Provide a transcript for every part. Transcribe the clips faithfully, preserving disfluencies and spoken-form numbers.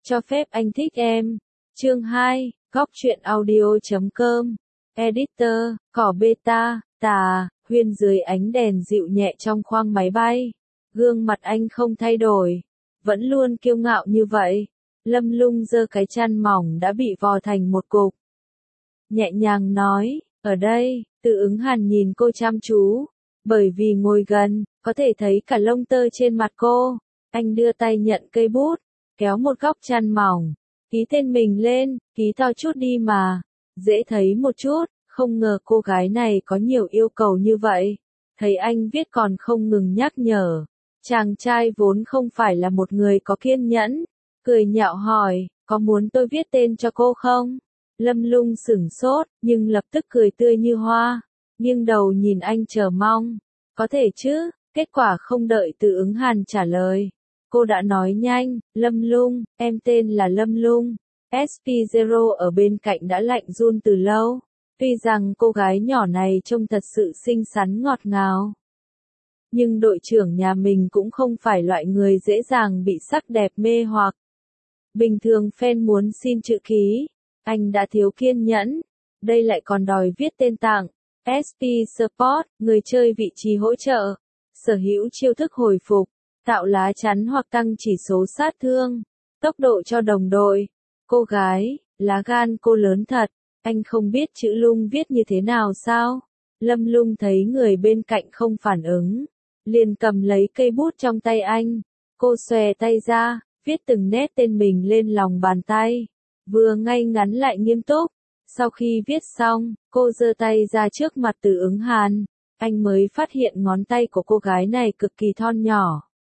Cho phép anh thích em. Chương hai, góc truyện audio chấm com. Editor, cỏ beta, tà, Huyên dưới ánh đèn dịu nhẹ trong khoang máy bay. Gương mặt anh không thay đổi, vẫn luôn kiêu ngạo như vậy. Lâm Lung giơ cái chăn mỏng đã bị vò thành một cục. Nhẹ nhàng nói, ở đây. Từ Ứng Hàn nhìn cô chăm chú. Bởi vì ngồi gần, có thể thấy cả lông tơ trên mặt cô. Anh đưa tay nhận cây bút, kéo một góc chăn mỏng, ký tên mình lên, ký to chút đi mà. Dễ thấy một chút, không ngờ cô gái này có nhiều yêu cầu như vậy. Thấy anh viết còn không ngừng nhắc nhở. Chàng trai vốn không phải là một người có kiên nhẫn. Cười nhạo hỏi, có muốn tôi viết tên cho cô không? Lâm Lung sửng sốt, nhưng lập tức cười tươi như hoa. Nghiêng đầu nhìn anh chờ mong. Có thể chứ, kết quả không đợi Từ Ứng Hàn trả lời. Cô đã nói nhanh, Lâm Lung, em tên là Lâm Lung. ét pê Zero ở bên cạnh đã lạnh run từ lâu. Tuy rằng cô gái nhỏ này trông thật sự xinh xắn ngọt ngào. Nhưng đội trưởng nhà mình cũng không phải loại người dễ dàng bị sắc đẹp mê hoặc. Bình thường fan muốn xin chữ ký, anh đã thiếu kiên nhẫn. Đây lại còn đòi viết tên tặng. ét pê Support, người chơi vị trí hỗ trợ. Sở hữu chiêu thức hồi phục, tạo lá chắn hoặc tăng chỉ số sát thương, tốc độ cho đồng đội. Cô gái, lá gan cô lớn thật, anh không biết chữ Lung viết như thế nào sao? Lâm Lung thấy người bên cạnh không phản ứng, liền cầm lấy cây bút trong tay anh. Cô xòe tay ra, viết từng nét tên mình lên lòng bàn tay, vừa ngay ngắn lại nghiêm túc. Sau khi viết xong, cô giơ tay ra trước mặt Từ Ứng Hàn, anh mới phát hiện ngón tay của cô gái này cực kỳ thon nhỏ.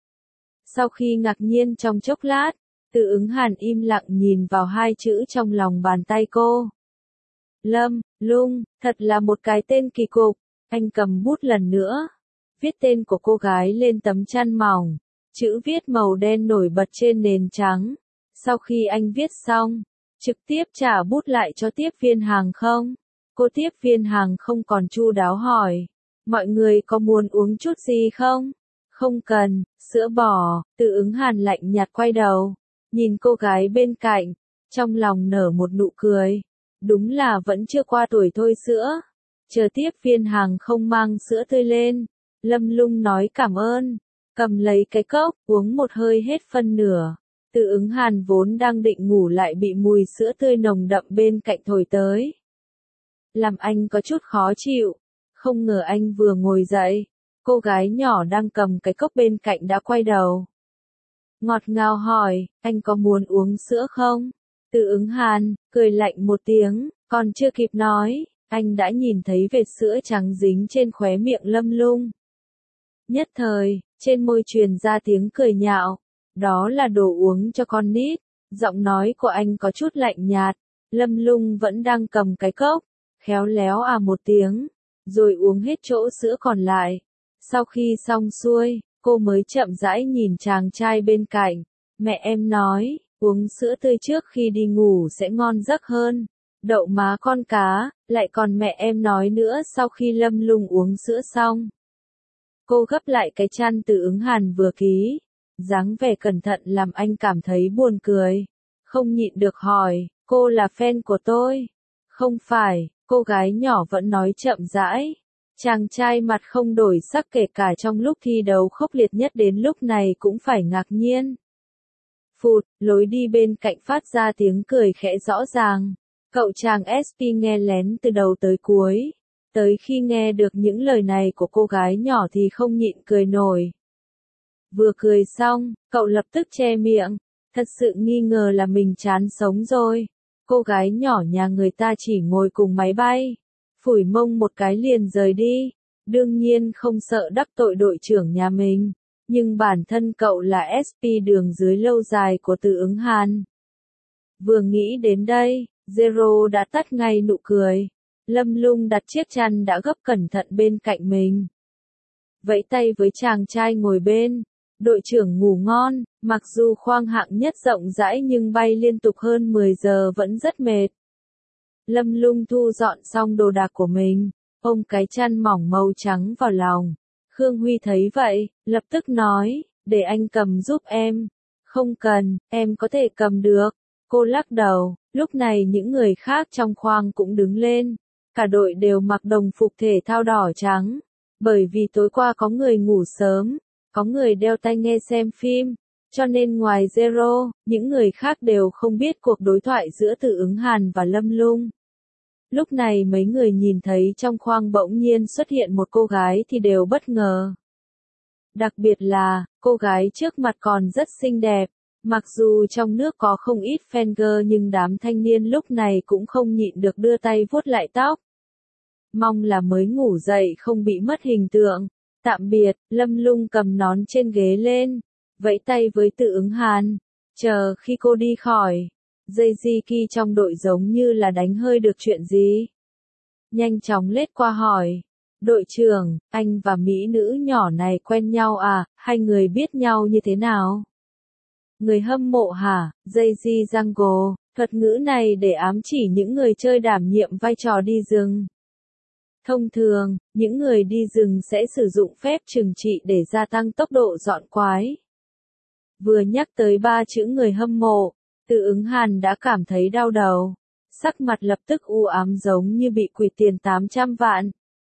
Sau khi ngạc nhiên trong chốc lát, Từ Ứng Hàn im lặng nhìn vào hai chữ trong lòng bàn tay cô. Lâm Lung, thật là một cái tên kỳ cục. Anh cầm bút lần nữa, viết tên của cô gái lên tấm chăn mỏng, chữ viết màu đen nổi bật trên nền trắng. Sau khi anh viết xong, trực tiếp trả bút lại cho tiếp viên hàng không. Cô tiếp viên hàng không còn chu đáo hỏi, mọi người có muốn uống chút gì không? Không cần, sữa bò. Từ Ứng Hàn lạnh nhạt quay đầu, nhìn cô gái bên cạnh, trong lòng nở một nụ cười. Đúng là vẫn chưa qua tuổi thôi sữa. Chờ tiếp viên hàng không mang sữa tươi lên, Lâm Lung nói cảm ơn, cầm lấy cái cốc, uống một hơi hết phân nửa. Từ Ứng Hàn vốn đang định ngủ lại bị mùi sữa tươi nồng đậm bên cạnh thổi tới, làm anh có chút khó chịu. Không ngờ anh vừa ngồi dậy, cô gái nhỏ đang cầm cái cốc bên cạnh đã quay đầu. Ngọt ngào hỏi, anh có muốn uống sữa không? Từ Ứng Hàn, cười lạnh một tiếng, còn chưa kịp nói, anh đã nhìn thấy vệt sữa trắng dính trên khóe miệng Lâm Lung. Nhất thời, trên môi truyền ra tiếng cười nhạo, đó là đồ uống cho con nít. Giọng nói của anh có chút lạnh nhạt. Lâm Lung vẫn đang cầm cái cốc, khéo léo à một tiếng, rồi uống hết chỗ sữa còn lại. Sau khi xong xuôi, cô mới chậm rãi nhìn chàng trai bên cạnh. Mẹ em nói, uống sữa tươi trước khi đi ngủ sẽ ngon giấc hơn. Đậu má con cá, lại còn mẹ em nói nữa. Sau khi Lâm Lung uống sữa xong, cô gấp lại cái chăn Từ Ứng Hàn vừa ký. Dáng vẻ cẩn thận làm anh cảm thấy buồn cười. Không nhịn được hỏi, cô là fan của tôi? Không phải, cô gái nhỏ vẫn nói chậm rãi. Chàng trai mặt không đổi sắc kể cả trong lúc thi đấu khốc liệt nhất đến lúc này cũng phải ngạc nhiên. Phụt, lối đi bên cạnh phát ra tiếng cười khẽ rõ ràng. Cậu chàng ét pê nghe lén từ đầu tới cuối. Tới khi nghe được những lời này của cô gái nhỏ thì không nhịn cười nổi. Vừa cười xong, cậu lập tức che miệng. Thật sự nghi ngờ là mình chán sống rồi. Cô gái nhỏ nhà người ta chỉ ngồi cùng máy bay, phủi mông một cái liền rời đi. Đương nhiên không sợ đắc tội đội trưởng nhà mình. Nhưng bản thân cậu là ét pê đường dưới lâu dài của Từ Ứng Hàn. Vừa nghĩ đến đây, Zero đã tắt ngay nụ cười. Lâm Lung đặt chiếc chăn đã gấp cẩn thận bên cạnh mình, vẫy tay với chàng trai ngồi bên. Đội trưởng ngủ ngon, mặc dù khoang hạng nhất rộng rãi nhưng bay liên tục hơn mười giờ vẫn rất mệt. Lâm Lung thu dọn xong đồ đạc của mình, ôm cái chăn mỏng màu trắng vào lòng. Khương Huy thấy vậy, lập tức nói, để anh cầm giúp em. Không cần, em có thể cầm được. Cô lắc đầu, lúc này những người khác trong khoang cũng đứng lên. Cả đội đều mặc đồng phục thể thao đỏ trắng. Bởi vì tối qua có người ngủ sớm, có người đeo tai nghe xem phim. Cho nên ngoài Zero, những người khác đều không biết cuộc đối thoại giữa Từ Ứng Hàn và Lâm Lung. Lúc này mấy người nhìn thấy trong khoang bỗng nhiên xuất hiện một cô gái thì đều bất ngờ. Đặc biệt là, cô gái trước mặt còn rất xinh đẹp. Mặc dù trong nước có không ít fan girl nhưng đám thanh niên lúc này cũng không nhịn được đưa tay vuốt lại tóc. Mong là mới ngủ dậy không bị mất hình tượng. Tạm biệt, Lâm Lung cầm nón trên ghế lên, vẫy tay với Từ Ứng Hàn. Chờ khi cô đi khỏi, dây di ki trong đội giống như là đánh hơi được chuyện gì. Nhanh chóng lết qua hỏi. Đội trưởng, anh và mỹ nữ nhỏ này quen nhau à, hai người biết nhau như thế nào? Người hâm mộ hả? Dây di Jungle, thuật ngữ này để ám chỉ những người chơi đảm nhiệm vai trò đi rừng. Thông thường, những người đi rừng sẽ sử dụng phép trừng trị để gia tăng tốc độ dọn quái. Vừa nhắc tới ba chữ người hâm mộ, Từ Ứng Hàn đã cảm thấy đau đầu. Sắc mặt lập tức u ám giống như bị quỵt tiền tám trăm vạn.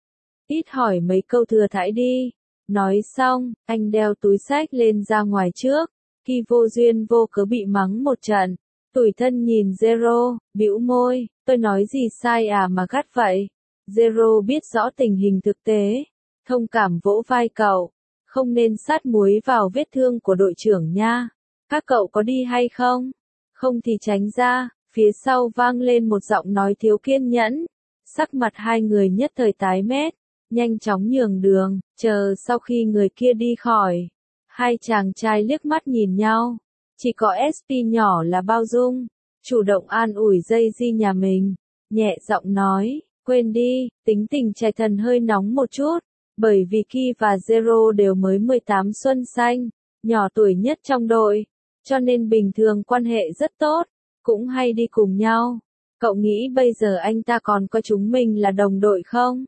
Ít hỏi mấy câu thừa thãi đi. Nói xong, anh đeo túi xách lên ra ngoài trước. Khi vô duyên vô cớ bị mắng một trận. Tủi thân nhìn Zero, bĩu môi, tôi nói gì sai à mà gắt vậy. Zero biết rõ tình hình thực tế. Thông cảm vỗ vai cậu. Không nên sát muối vào vết thương của đội trưởng nha. Các cậu có đi hay không? Không thì tránh ra. Phía sau vang lên một giọng nói thiếu kiên nhẫn. Sắc mặt hai người nhất thời tái mét. Nhanh chóng nhường đường, chờ sau khi người kia đi khỏi. Hai chàng trai liếc mắt nhìn nhau. Chỉ có ét pê nhỏ là bao dung. Chủ động an ủi dây di nhà mình. Nhẹ giọng nói, quên đi, tính tình trai thần hơi nóng một chút. Bởi vì Ki và Zero đều mới mười tám xuân xanh. Nhỏ tuổi nhất trong đội. Cho nên bình thường quan hệ rất tốt. Cũng hay đi cùng nhau. Cậu nghĩ bây giờ anh ta còn coi chúng mình là đồng đội không?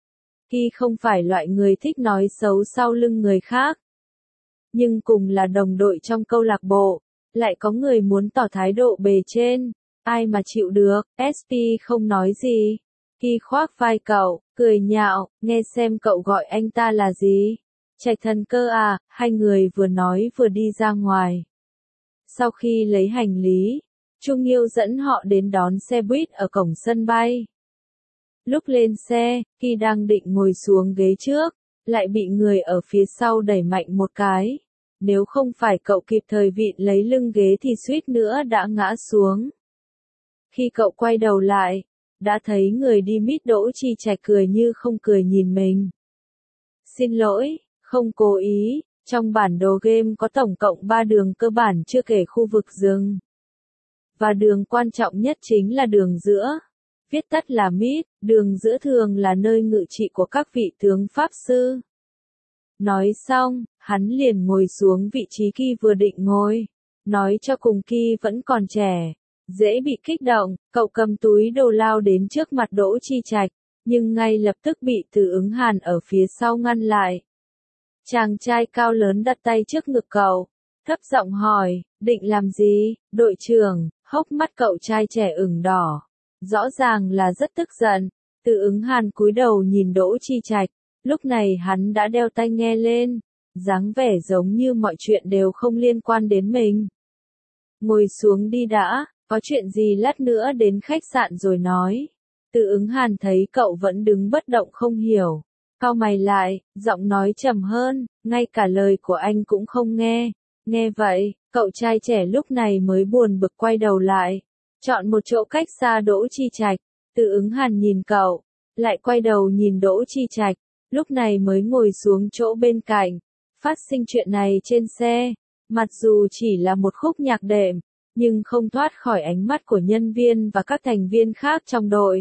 Ki không phải loại người thích nói xấu sau lưng người khác. Nhưng cùng là đồng đội trong câu lạc bộ, lại có người muốn tỏ thái độ bề trên, ai mà chịu được. ét pê không nói gì. Ki khoác vai cậu, cười nhạo, nghe xem cậu gọi anh ta là gì. Trạch thần cơ à, hai người vừa nói vừa đi ra ngoài. Sau khi lấy hành lý, Trung Nghiêu dẫn họ đến đón xe buýt ở cổng sân bay. Lúc lên xe, Ki đang định ngồi xuống ghế trước, lại bị người ở phía sau đẩy mạnh một cái. Nếu không phải cậu kịp thời vịn lấy lưng ghế thì suýt nữa đã ngã xuống. Khi cậu quay đầu lại, đã thấy người đi mít Đỗ Chi Trạch cười như không cười nhìn mình. Xin lỗi, không cố ý, trong bản đồ game có tổng cộng ba đường cơ bản chưa kể khu vực rừng. Và đường quan trọng nhất chính là đường giữa. Viết tắt là mít, đường giữa thường là nơi ngự trị của các vị tướng Pháp Sư. Nói xong, hắn liền ngồi xuống vị trí Ki vừa định ngồi. Nói cho cùng Ki vẫn còn trẻ, dễ bị kích động, cậu cầm túi đồ lao đến trước mặt Đỗ Chi Trạch, nhưng ngay lập tức bị Từ Ứng Hàn ở phía sau ngăn lại. Chàng trai cao lớn đặt tay trước ngực cậu, thấp giọng hỏi, định làm gì, đội trưởng? Hốc mắt cậu trai trẻ ửng đỏ, rõ ràng là rất tức giận. Từ Ứng Hàn cúi đầu nhìn Đỗ Chi Trạch, lúc này hắn đã đeo tai nghe lên, dáng vẻ giống như mọi chuyện đều không liên quan đến mình. Ngồi xuống đi đã, có chuyện gì lát nữa đến khách sạn rồi nói. Từ Ứng Hàn thấy cậu vẫn đứng bất động không hiểu, cau mày lại, giọng nói trầm hơn, ngay cả lời của anh cũng không nghe. Nghe vậy, cậu trai trẻ lúc này mới buồn bực quay đầu lại, chọn một chỗ cách xa Đỗ Chi Trạch. Từ Ứng Hàn nhìn cậu, lại quay đầu nhìn Đỗ Chi Trạch, lúc này mới ngồi xuống chỗ bên cạnh. Phát sinh chuyện này trên xe, mặc dù chỉ là một khúc nhạc đệm, nhưng không thoát khỏi ánh mắt của nhân viên và các thành viên khác trong đội.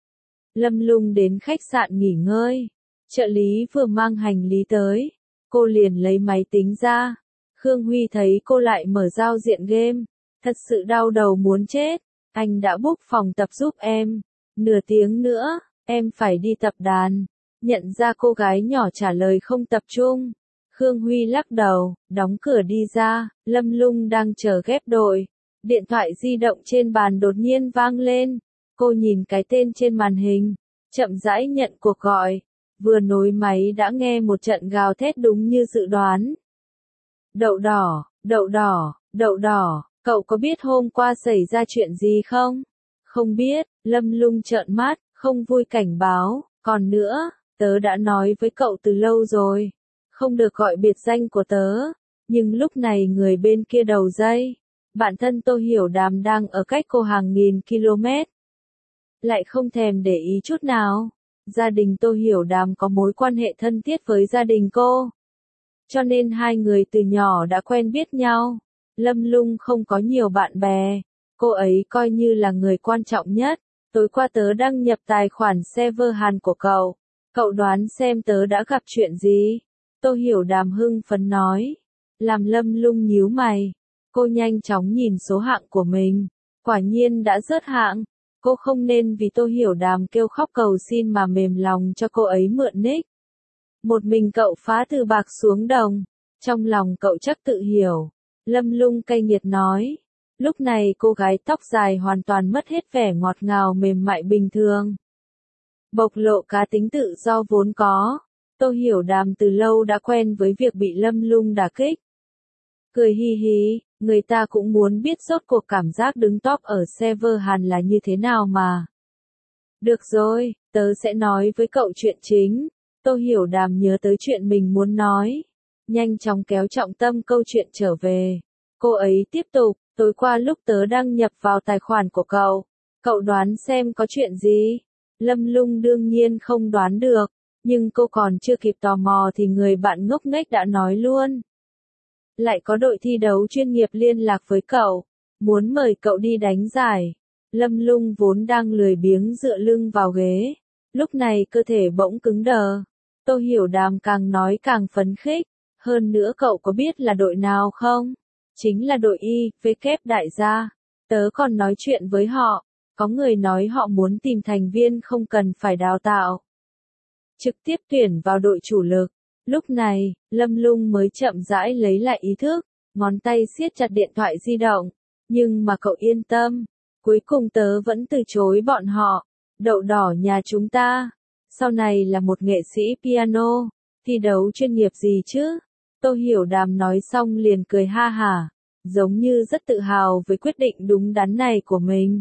Lâm Lung đến khách sạn nghỉ ngơi, trợ lý vừa mang hành lý tới, cô liền lấy máy tính ra. Khương Huy thấy cô lại mở giao diện game, thật sự đau đầu muốn chết. Anh đã book phòng tập giúp em, nửa tiếng nữa, em phải đi tập đàn. Nhận ra cô gái nhỏ trả lời không tập trung, Khương Huy lắc đầu, đóng cửa đi ra, Lâm Lung đang chờ ghép đội. Điện thoại di động trên bàn đột nhiên vang lên. Cô nhìn cái tên trên màn hình, chậm rãi nhận cuộc gọi. Vừa nối máy đã nghe một trận gào thét đúng như dự đoán. Đậu đỏ, đậu đỏ, đậu đỏ, cậu có biết hôm qua xảy ra chuyện gì không? Không biết, Lâm Lung trợn mắt, không vui cảnh báo, còn nữa, tớ đã nói với cậu từ lâu rồi, không được gọi biệt danh của tớ, nhưng lúc này người bên kia đầu dây, bạn thân Tô Hiểu Đàm đang ở cách cô hàng nghìn km. Lại không thèm để ý chút nào, gia đình Tô Hiểu Đàm có mối quan hệ thân thiết với gia đình cô. Cho nên hai người từ nhỏ đã quen biết nhau. Lâm Lung không có nhiều bạn bè, cô ấy coi như là người quan trọng nhất. Tối qua tớ đăng nhập tài khoản server Hàn của cậu. Cậu đoán xem tớ đã gặp chuyện gì? Tô Hiểu Đàm hưng phấn nói. Làm Lâm Lung nhíu mày. Cô nhanh chóng nhìn số hạng của mình. Quả nhiên đã rớt hạng. Cô không nên vì Tô Hiểu Đàm kêu khóc cầu xin mà mềm lòng cho cô ấy mượn nick. Một mình cậu phá từ bạc xuống đồng. Trong lòng cậu chắc tự hiểu. Lâm Lung cay nghiệt nói. Lúc này cô gái tóc dài hoàn toàn mất hết vẻ ngọt ngào mềm mại bình thường. Bộc lộ cá tính tự do vốn có. Tô Hiểu Đàm từ lâu đã quen với việc bị Lâm Lung đả kích. Cười hi hi, người ta cũng muốn biết rốt cuộc cảm giác đứng top ở server Hàn là như thế nào mà. Được rồi, tớ sẽ nói với cậu chuyện chính. Tô Hiểu Đàm nhớ tới chuyện mình muốn nói. Nhanh chóng kéo trọng tâm câu chuyện trở về. Cô ấy tiếp tục, tối qua lúc tớ đăng nhập vào tài khoản của cậu. Cậu đoán xem có chuyện gì? Lâm Lung đương nhiên không đoán được. Nhưng cô còn chưa kịp tò mò thì người bạn ngốc nghếch đã nói luôn. Lại có đội thi đấu chuyên nghiệp liên lạc với cậu. Muốn mời cậu đi đánh giải. Lâm Lung vốn đang lười biếng dựa lưng vào ghế. Lúc này cơ thể bỗng cứng đờ. Tô Hiểu Đàm càng nói càng phấn khích. Hơn nữa cậu có biết là đội nào không? Chính là đội Y, W đại gia. Tớ còn nói chuyện với họ. Có người nói họ muốn tìm thành viên không cần phải đào tạo. Trực tiếp tuyển vào đội chủ lực. Lúc này, Lâm Lung mới chậm rãi lấy lại ý thức. Ngón tay siết chặt điện thoại di động. Nhưng mà cậu yên tâm. Cuối cùng tớ vẫn từ chối bọn họ. Đậu đỏ nhà chúng ta. Sau này là một nghệ sĩ piano. Thi đấu chuyên nghiệp gì chứ? Tô Hiểu Đàm nói xong liền cười ha hả. Giống như rất tự hào với quyết định đúng đắn này của mình.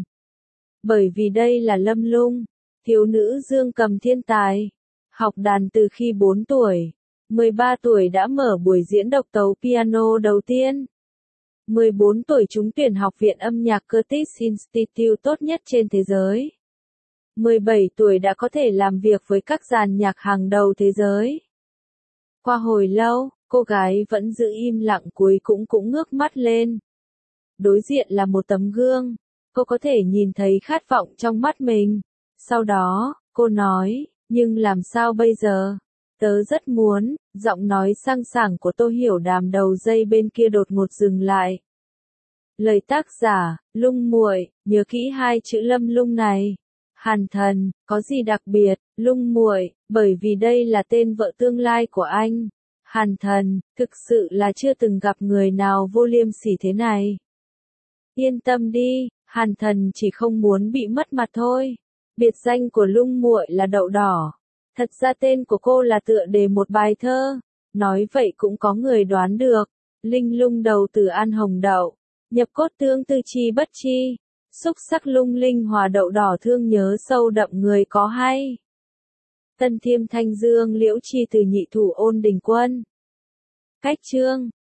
Bởi vì đây là Lâm Lung. Thiếu nữ dương cầm thiên tài. Học đàn từ khi bốn tuổi. mười ba tuổi đã mở buổi diễn độc tấu piano đầu tiên. mười bốn tuổi trúng tuyển học viện âm nhạc Curtis Institute tốt nhất trên thế giới. mười bảy tuổi đã có thể làm việc với các dàn nhạc hàng đầu thế giới. Qua hồi lâu, cô gái vẫn giữ im lặng cuối cũng cũng ngước mắt lên. Đối diện là một tấm gương. Cô có thể nhìn thấy khát vọng trong mắt mình. Sau đó, cô nói, nhưng làm sao bây giờ? Tớ rất muốn, giọng nói sang sảng của Tô Hiểu Đàm đầu dây bên kia đột ngột dừng lại. Lời tác giả, Lung muội, nhớ kỹ hai chữ Lâm Lung này. Hàn Thần, có gì đặc biệt, Lung muội, bởi vì đây là tên vợ tương lai của anh. Hàn Thần, thực sự là chưa từng gặp người nào vô liêm sỉ thế này. Yên tâm đi, Hàn Thần chỉ không muốn bị mất mặt thôi. Biệt danh của Lung muội là đậu đỏ. Thật ra tên của cô là tựa đề một bài thơ. Nói vậy cũng có người đoán được. Linh lung đầu từ An Hồng Đậu. Nhập cốt tương tư chi bất chi. Xúc sắc lung linh hòa đậu đỏ thương nhớ sâu đậm người có hay. Tân Thiêm Thanh Dương Liễu Chi từ nhị thủ Ôn Đình Quân. Cách chương